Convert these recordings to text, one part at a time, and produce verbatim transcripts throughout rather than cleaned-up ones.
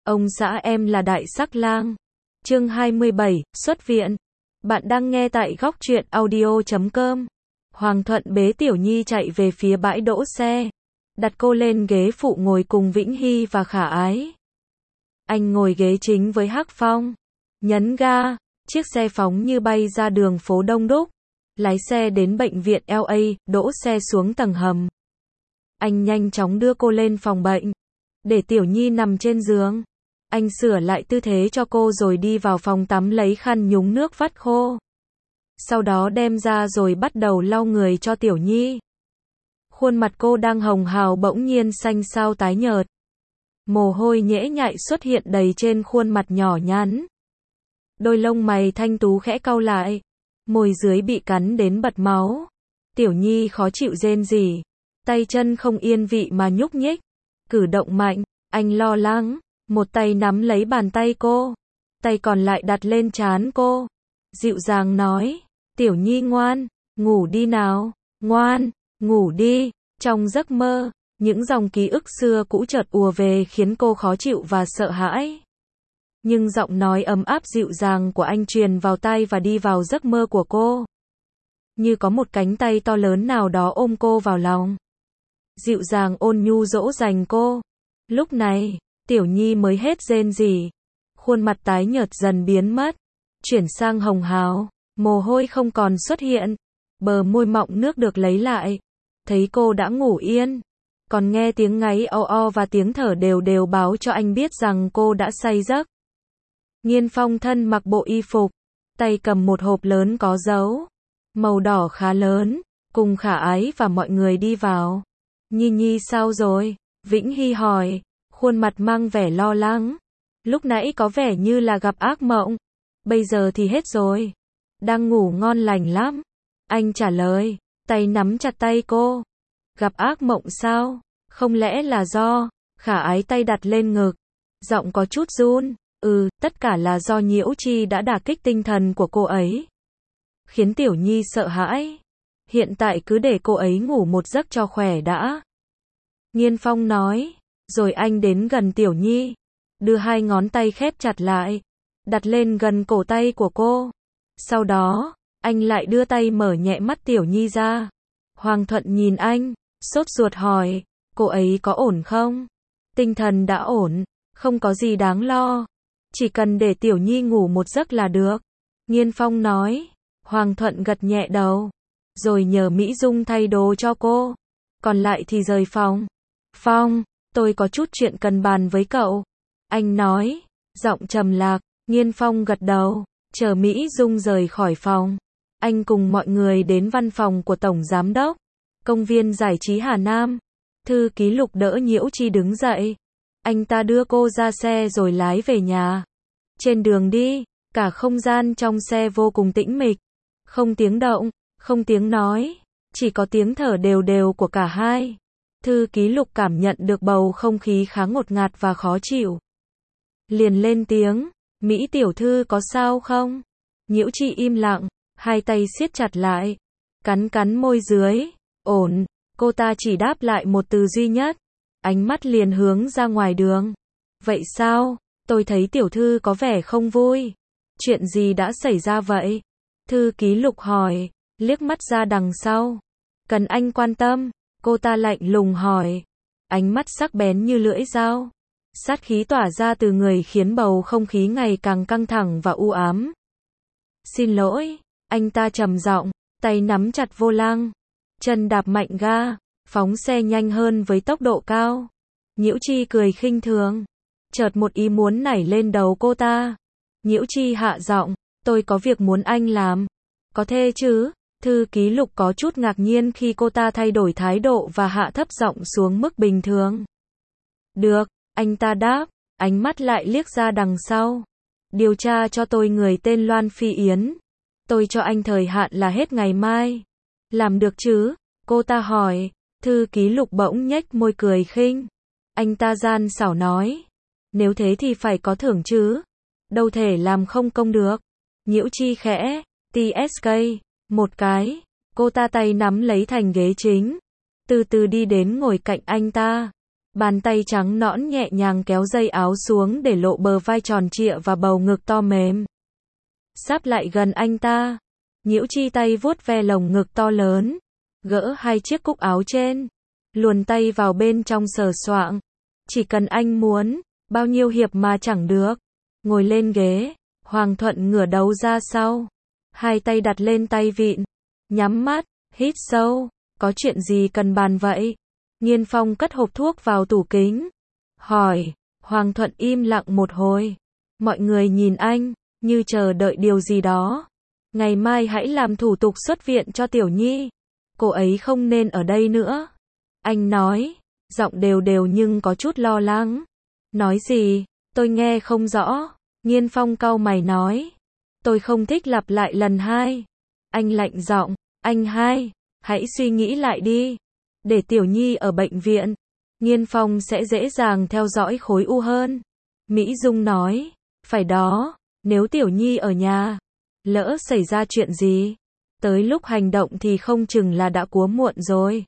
Ông xã em là Đại Sắc Lang. Chương hai mươi bảy, xuất viện. Bạn đang nghe tại góc truyện audio chấm com. Hoàng Thuận bế Tiểu Nhi chạy về phía bãi đỗ xe, đặt cô lên ghế phụ ngồi cùng Vĩnh Hy và Khả Ái. Anh ngồi ghế chính với Hắc Phong, nhấn ga, chiếc xe phóng như bay ra đường phố đông đúc, lái xe đến bệnh viện L A, đỗ xe xuống tầng hầm. Anh nhanh chóng đưa cô lên phòng bệnh, để Tiểu Nhi nằm trên giường. Anh sửa lại tư thế cho cô rồi đi vào phòng tắm lấy khăn nhúng nước vắt khô. Sau đó đem ra rồi bắt đầu lau người cho Tiểu Nhi. Khuôn mặt cô đang hồng hào bỗng nhiên xanh xao tái nhợt. Mồ hôi nhễ nhại xuất hiện đầy trên khuôn mặt nhỏ nhắn. Đôi lông mày thanh tú khẽ cau lại. Môi dưới bị cắn đến bật máu. Tiểu Nhi khó chịu rên rỉ. Tay chân không yên vị mà nhúc nhích. Cử động mạnh, anh lo lắng. Một tay nắm lấy bàn tay cô. Tay còn lại đặt lên trán cô. Dịu dàng nói. Tiểu Nhi ngoan, ngủ đi nào. Ngoan, ngủ đi. Trong giấc mơ, những dòng ký ức xưa cũ chợt ùa về khiến cô khó chịu và sợ hãi. Nhưng giọng nói ấm áp dịu dàng của anh truyền vào tai và đi vào giấc mơ của cô. Như có một cánh tay to lớn nào đó ôm cô vào lòng. Dịu dàng ôn nhu dỗ dành cô. Lúc này, Tiểu Nhi mới hết rên rỉ. Khuôn mặt tái nhợt dần biến mất. Chuyển sang hồng hào. Mồ hôi không còn xuất hiện. Bờ môi mọng nước được lấy lại. Thấy cô đã ngủ yên. Còn nghe tiếng ngáy o o và tiếng thở đều đều báo cho anh biết rằng cô đã say giấc. Nghiên Phong thân mặc bộ y phục. Tay cầm một hộp lớn có dấu. Màu đỏ khá lớn. Cùng Khả Ái và mọi người đi vào. Nhi Nhi sao rồi? Vĩnh Hy hỏi. Khuôn mặt mang vẻ lo lắng. Lúc nãy có vẻ như là gặp ác mộng. Bây giờ thì hết rồi. Đang ngủ ngon lành lắm. Anh trả lời. Tay nắm chặt tay cô. Gặp ác mộng sao? Không lẽ là do... Khả Ái tay đặt lên ngực. Giọng có chút run. Ừ, tất cả là do Nhiễu Chi đã đả kích tinh thần của cô ấy. Khiến Tiểu Nhi sợ hãi. Hiện tại cứ để cô ấy ngủ một giấc cho khỏe đã. Nghiên Phong nói. Rồi anh đến gần Tiểu Nhi. Đưa hai ngón tay khép chặt lại. Đặt lên gần cổ tay của cô. Sau đó, anh lại đưa tay mở nhẹ mắt Tiểu Nhi ra. Hoàng Thuận nhìn anh, sốt ruột hỏi. Cô ấy có ổn không? Tinh thần đã ổn. Không có gì đáng lo. Chỉ cần để Tiểu Nhi ngủ một giấc là được. Nghiên Phong nói. Hoàng Thuận gật nhẹ đầu. Rồi nhờ Mỹ Dung thay đồ cho cô. Còn lại thì rời phòng. Phong, tôi có chút chuyện cần bàn với cậu. Anh nói. Giọng trầm lạc. Nghiên Phong gật đầu. Chờ Mỹ Dung rời khỏi phòng. Anh cùng mọi người đến văn phòng của Tổng Giám đốc. Công viên giải trí Hà Nam. Thư ký Lục đỡ Nhiễu Chi đứng dậy. Anh ta đưa cô ra xe rồi lái về nhà. Trên đường đi, cả không gian trong xe vô cùng tĩnh mịch. Không tiếng động, không tiếng nói. Chỉ có tiếng thở đều đều của cả hai. Thư ký Lục cảm nhận được bầu không khí khá ngột ngạt và khó chịu. Liền lên tiếng. Mỹ tiểu thư có sao không? Nhiễu Chi im lặng. Hai tay siết chặt lại. Cắn cắn môi dưới. Ổn. Cô ta chỉ đáp lại một từ duy nhất. Ánh mắt liền hướng ra ngoài đường. Vậy sao? Tôi thấy tiểu thư có vẻ không vui. Chuyện gì đã xảy ra vậy? Thư ký Lục hỏi. Liếc mắt ra đằng sau. Cần anh quan tâm? Cô ta lạnh lùng hỏi. Ánh mắt sắc bén như lưỡi dao. Sát khí tỏa ra từ người khiến bầu không khí ngày càng căng thẳng và u ám. Xin lỗi. Anh ta trầm giọng. Tay nắm chặt vô lăng. Chân đạp mạnh ga. Phóng xe nhanh hơn với tốc độ cao. Nhiễu Chi cười khinh thường. Chợt một ý muốn nảy lên đầu cô ta. Nhiễu Chi hạ giọng. Tôi có việc muốn anh làm. Có thể chứ? Thư ký Lục có chút ngạc nhiên khi cô ta thay đổi thái độ và hạ thấp giọng xuống mức bình thường. Được, anh ta đáp. Ánh mắt lại liếc ra đằng sau. Điều tra cho tôi người tên Loan Phi Yến. Tôi cho anh thời hạn là hết ngày mai. Làm được chứ? Cô ta hỏi. Thư ký Lục bỗng nhếch môi cười khinh. Anh ta gian xảo nói. Nếu thế thì phải có thưởng chứ. Đâu thể làm không công được. Nhiễu Chi khẽ. tê ét ca. Một cái. Cô ta tay nắm lấy thành ghế chính. Từ từ đi đến ngồi cạnh anh ta. Bàn tay trắng nõn nhẹ nhàng kéo dây áo xuống để lộ bờ vai tròn trịa và bầu ngực to mềm. Sáp lại gần anh ta. Nhiễu Chi tay vuốt ve lồng ngực to lớn. Gỡ hai chiếc cúc áo trên. Luồn tay vào bên trong sờ soạng. Chỉ cần anh muốn, bao nhiêu hiệp mà chẳng được. Ngồi lên ghế, Hoàng Thuận ngửa đầu ra sau. Hai tay đặt lên tay vịn. Nhắm mắt, hít sâu. Có chuyện gì cần bàn vậy? Nghiên Phong cất hộp thuốc vào tủ kính. Hỏi. Hoàng Thuận im lặng một hồi. Mọi người nhìn anh, như chờ đợi điều gì đó. Ngày mai hãy làm thủ tục xuất viện cho Tiểu Nhi. Cô ấy không nên ở đây nữa. Anh nói, giọng đều đều nhưng có chút lo lắng. Nói gì? Tôi nghe không rõ. Nghiên Phong cau mày nói. Tôi không thích lặp lại lần hai. Anh lạnh giọng, anh hai, hãy suy nghĩ lại đi. Để Tiểu Nhi ở bệnh viện, Nghiên Phong sẽ dễ dàng theo dõi khối u hơn. Mỹ Dung nói, phải đó, nếu Tiểu Nhi ở nhà, lỡ xảy ra chuyện gì, tới lúc hành động thì không chừng là đã quá muộn rồi.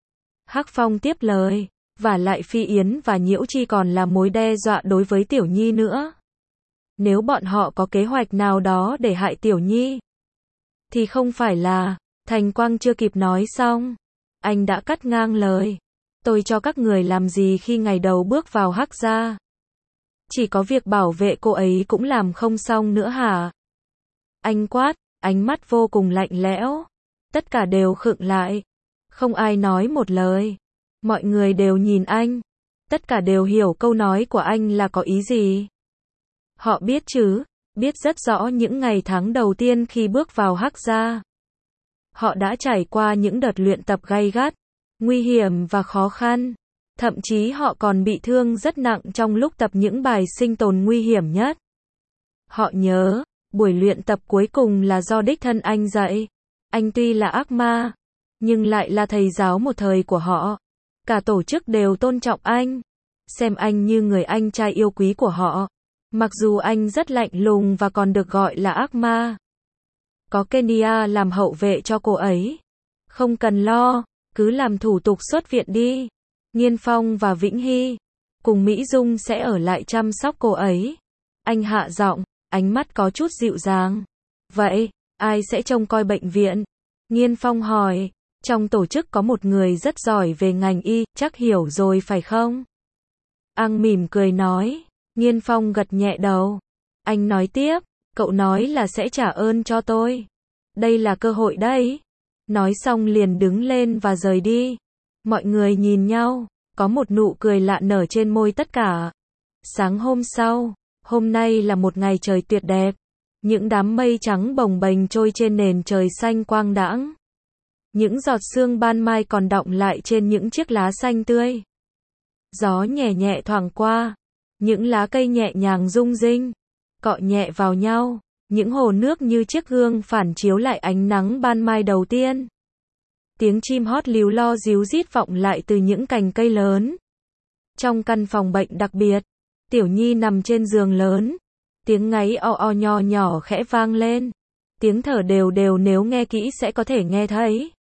Hắc Phong tiếp lời, và lại Phi Yến và Nhiễu Chi còn là mối đe dọa đối với Tiểu Nhi nữa. Nếu bọn họ có kế hoạch nào đó để hại Tiểu Nhi, thì không phải là, Thành Quang chưa kịp nói xong. Anh đã cắt ngang lời. Tôi cho các người làm gì khi ngày đầu bước vào Hắc gia? Chỉ có việc bảo vệ cô ấy cũng làm không xong nữa hả? Anh quát, ánh mắt vô cùng lạnh lẽo. Tất cả đều khựng lại. Không ai nói một lời. Mọi người đều nhìn anh. Tất cả đều hiểu câu nói của anh là có ý gì. Họ biết chứ, biết rất rõ những ngày tháng đầu tiên khi bước vào Hắc gia. Họ đã trải qua những đợt luyện tập gay gắt, nguy hiểm và khó khăn. Thậm chí họ còn bị thương rất nặng trong lúc tập những bài sinh tồn nguy hiểm nhất. Họ nhớ, buổi luyện tập cuối cùng là do đích thân anh dạy. Anh tuy là ác ma, nhưng lại là thầy giáo một thời của họ. Cả tổ chức đều tôn trọng anh, xem anh như người anh trai yêu quý của họ. Mặc dù anh rất lạnh lùng và còn được gọi là ác ma. Có Kenya làm hậu vệ cho cô ấy. Không cần lo, cứ làm thủ tục xuất viện đi. Nghiên Phong và Vĩnh Hy cùng Mỹ Dung sẽ ở lại chăm sóc cô ấy. Anh hạ giọng, ánh mắt có chút dịu dàng. Vậy, ai sẽ trông coi bệnh viện? Nghiên Phong hỏi, trong tổ chức có một người rất giỏi về ngành y, chắc hiểu rồi phải không? Ang mỉm cười nói. Nghiên Phong gật nhẹ đầu. Anh nói tiếp, cậu nói là sẽ trả ơn cho tôi. Đây là cơ hội đấy. Nói xong liền đứng lên và rời đi. Mọi người nhìn nhau, có một nụ cười lạ nở trên môi tất cả. Sáng hôm sau, hôm nay là một ngày trời tuyệt đẹp. Những đám mây trắng bồng bềnh trôi trên nền trời xanh quang đãng. Những giọt sương ban mai còn đọng lại trên những chiếc lá xanh tươi. Gió nhẹ nhẹ thoảng qua, những lá cây nhẹ nhàng rung rinh, cọ nhẹ vào nhau, những hồ nước như chiếc gương phản chiếu lại ánh nắng ban mai đầu tiên. Tiếng chim hót líu lo ríu rít vọng lại từ những cành cây lớn. Trong căn phòng bệnh đặc biệt, Tiểu Nhi nằm trên giường lớn. Tiếng ngáy o o nho nhỏ khẽ vang lên. Tiếng thở đều đều nếu nghe kỹ sẽ có thể nghe thấy.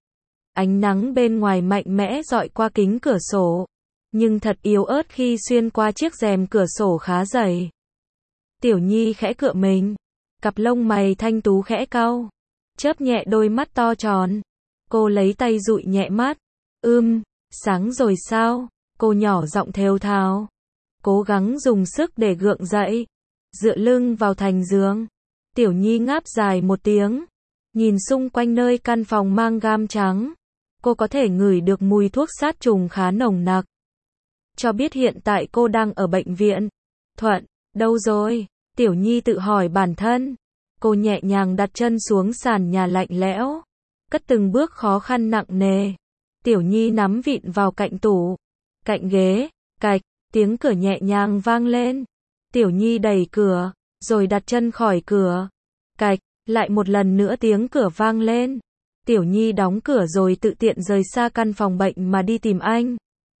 Ánh nắng bên ngoài mạnh mẽ dọi qua kính cửa sổ, nhưng thật yếu ớt khi xuyên qua chiếc rèm cửa sổ khá dày. Tiểu Nhi khẽ cựa mình, cặp lông mày thanh tú khẽ cau, chớp nhẹ đôi mắt to tròn. Cô lấy tay dụi nhẹ mắt. Ưm, sáng rồi sao? Cô nhỏ giọng thều thào, cố gắng dùng sức để gượng dậy, dựa lưng vào thành giường. Tiểu Nhi ngáp dài một tiếng, nhìn xung quanh nơi căn phòng mang gam trắng. Cô có thể ngửi được mùi thuốc sát trùng khá nồng nặc, cho biết hiện tại cô đang ở bệnh viện. Thuận, đâu rồi? Tiểu Nhi tự hỏi bản thân. Cô nhẹ nhàng đặt chân xuống sàn nhà lạnh lẽo, cất từng bước khó khăn nặng nề. Tiểu Nhi nắm vịn vào cạnh tủ, cạnh ghế, cạch, tiếng cửa nhẹ nhàng vang lên. Tiểu Nhi đẩy cửa, rồi đặt chân khỏi cửa. Cạch, lại một lần nữa tiếng cửa vang lên. Tiểu Nhi đóng cửa rồi tự tiện rời xa căn phòng bệnh mà đi tìm anh.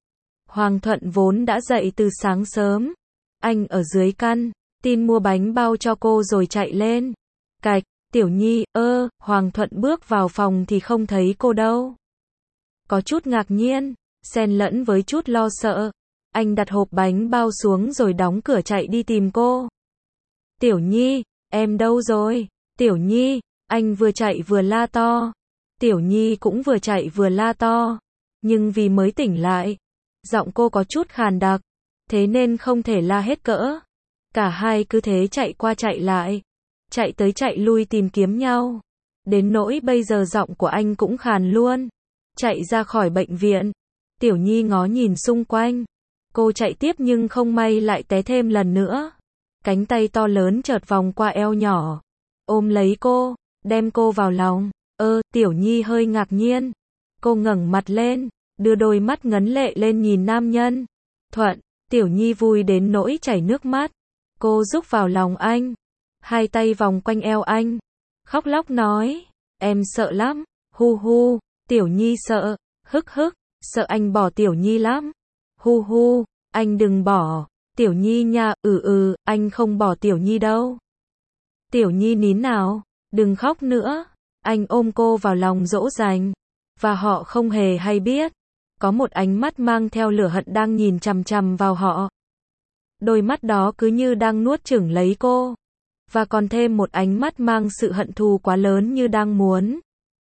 Hoàng Thuận vốn đã dậy từ sáng sớm. Anh ở dưới căn tin mua bánh bao cho cô rồi chạy lên. Cạch, Tiểu Nhi, ơ, Hoàng Thuận bước vào phòng thì không thấy cô đâu. Có chút ngạc nhiên, xen lẫn với chút lo sợ. Anh đặt hộp bánh bao xuống rồi đóng cửa chạy đi tìm cô. Tiểu Nhi, em đâu rồi? Tiểu Nhi, anh vừa chạy vừa la to. Tiểu Nhi cũng vừa chạy vừa la to. Nhưng vì mới tỉnh lại, giọng cô có chút khàn đặc, thế nên không thể la hết cỡ. Cả hai cứ thế chạy qua chạy lại, chạy tới chạy lui tìm kiếm nhau. Đến nỗi bây giờ giọng của anh cũng khàn luôn. Chạy ra khỏi bệnh viện, Tiểu Nhi ngó nhìn xung quanh. Cô chạy tiếp nhưng không may lại té thêm lần nữa. Cánh tay to lớn chợt vòng qua eo nhỏ, ôm lấy cô, đem cô vào lòng. Ơ, Tiểu Nhi hơi ngạc nhiên. Cô ngẩng mặt lên, đưa đôi mắt ngấn lệ lên nhìn nam nhân. Thuận, Tiểu Nhi vui đến nỗi chảy nước mắt. Cô rúc vào lòng anh, hai tay vòng quanh eo anh, khóc lóc nói, em sợ lắm, hu hu. Tiểu Nhi sợ, hức hức, sợ anh bỏ Tiểu Nhi lắm. Hu hu, anh đừng bỏ, Tiểu Nhi nha, ừ ừ, anh không bỏ Tiểu Nhi đâu. Tiểu Nhi nín nào, đừng khóc nữa. Anh ôm cô vào lòng dỗ dành, và họ không hề hay biết, có một ánh mắt mang theo lửa hận đang nhìn chằm chằm vào họ. Đôi mắt đó cứ như đang nuốt chửng lấy cô, và còn thêm một ánh mắt mang sự hận thù quá lớn như đang muốn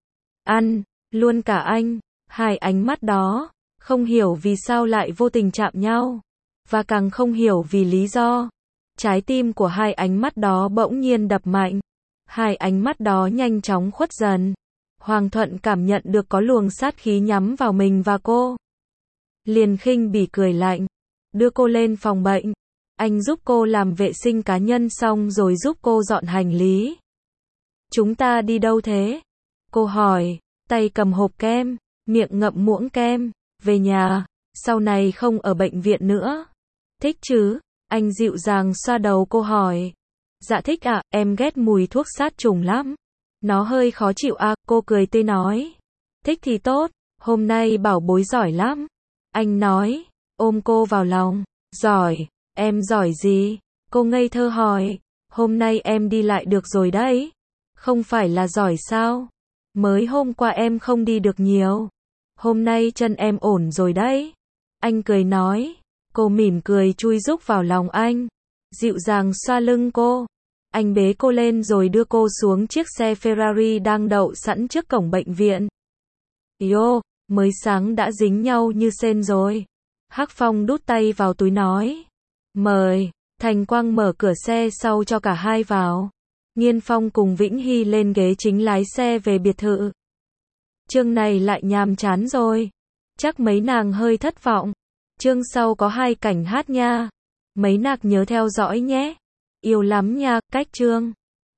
ăn luôn cả anh. Hai ánh mắt đó, không hiểu vì sao lại vô tình chạm nhau, và càng không hiểu vì lý do. Trái tim của hai ánh mắt đó bỗng nhiên đập mạnh. Hai ánh mắt đó nhanh chóng khuất dần. Hoàng Thuận cảm nhận được có luồng sát khí nhắm vào mình và cô. Liền khinh bỉ cười lạnh, đưa cô lên phòng bệnh. Anh giúp cô làm vệ sinh cá nhân xong rồi giúp cô dọn hành lý. Chúng ta đi đâu thế? Cô hỏi, tay cầm hộp kem, miệng ngậm muỗng kem. Về nhà, sau này không ở bệnh viện nữa. Thích chứ? Anh dịu dàng xoa đầu cô hỏi. Dạ thích ạ, à, em ghét mùi thuốc sát trùng lắm. Nó hơi khó chịu à, cô cười tươi nói. Thích thì tốt, hôm nay bảo bối giỏi lắm. Anh nói, ôm cô vào lòng. Giỏi, em giỏi gì? Cô ngây thơ hỏi. Hôm nay em đi lại được rồi đấy. Không phải là giỏi sao? Mới hôm qua em không đi được nhiều. Hôm nay chân em ổn rồi đấy. Anh cười nói. Cô mỉm cười chui rúc vào lòng anh, dịu dàng xoa lưng cô. Anh bế cô lên rồi đưa cô xuống chiếc xe Ferrari đang đậu sẵn trước cổng bệnh viện. Yo, mới sáng đã dính nhau như sên rồi. Hắc Phong đút tay vào túi nói. Mời. Thành Quang mở cửa xe sau cho cả hai vào. Nghiên Phong cùng Vĩnh Hy lên ghế chính lái xe về biệt thự. Chương này lại nhàm chán rồi. Chắc mấy nàng hơi thất vọng. Chương sau có hai cảnh hát nha. Mấy nạc nhớ theo dõi nhé. Yêu lắm nha, cách chương.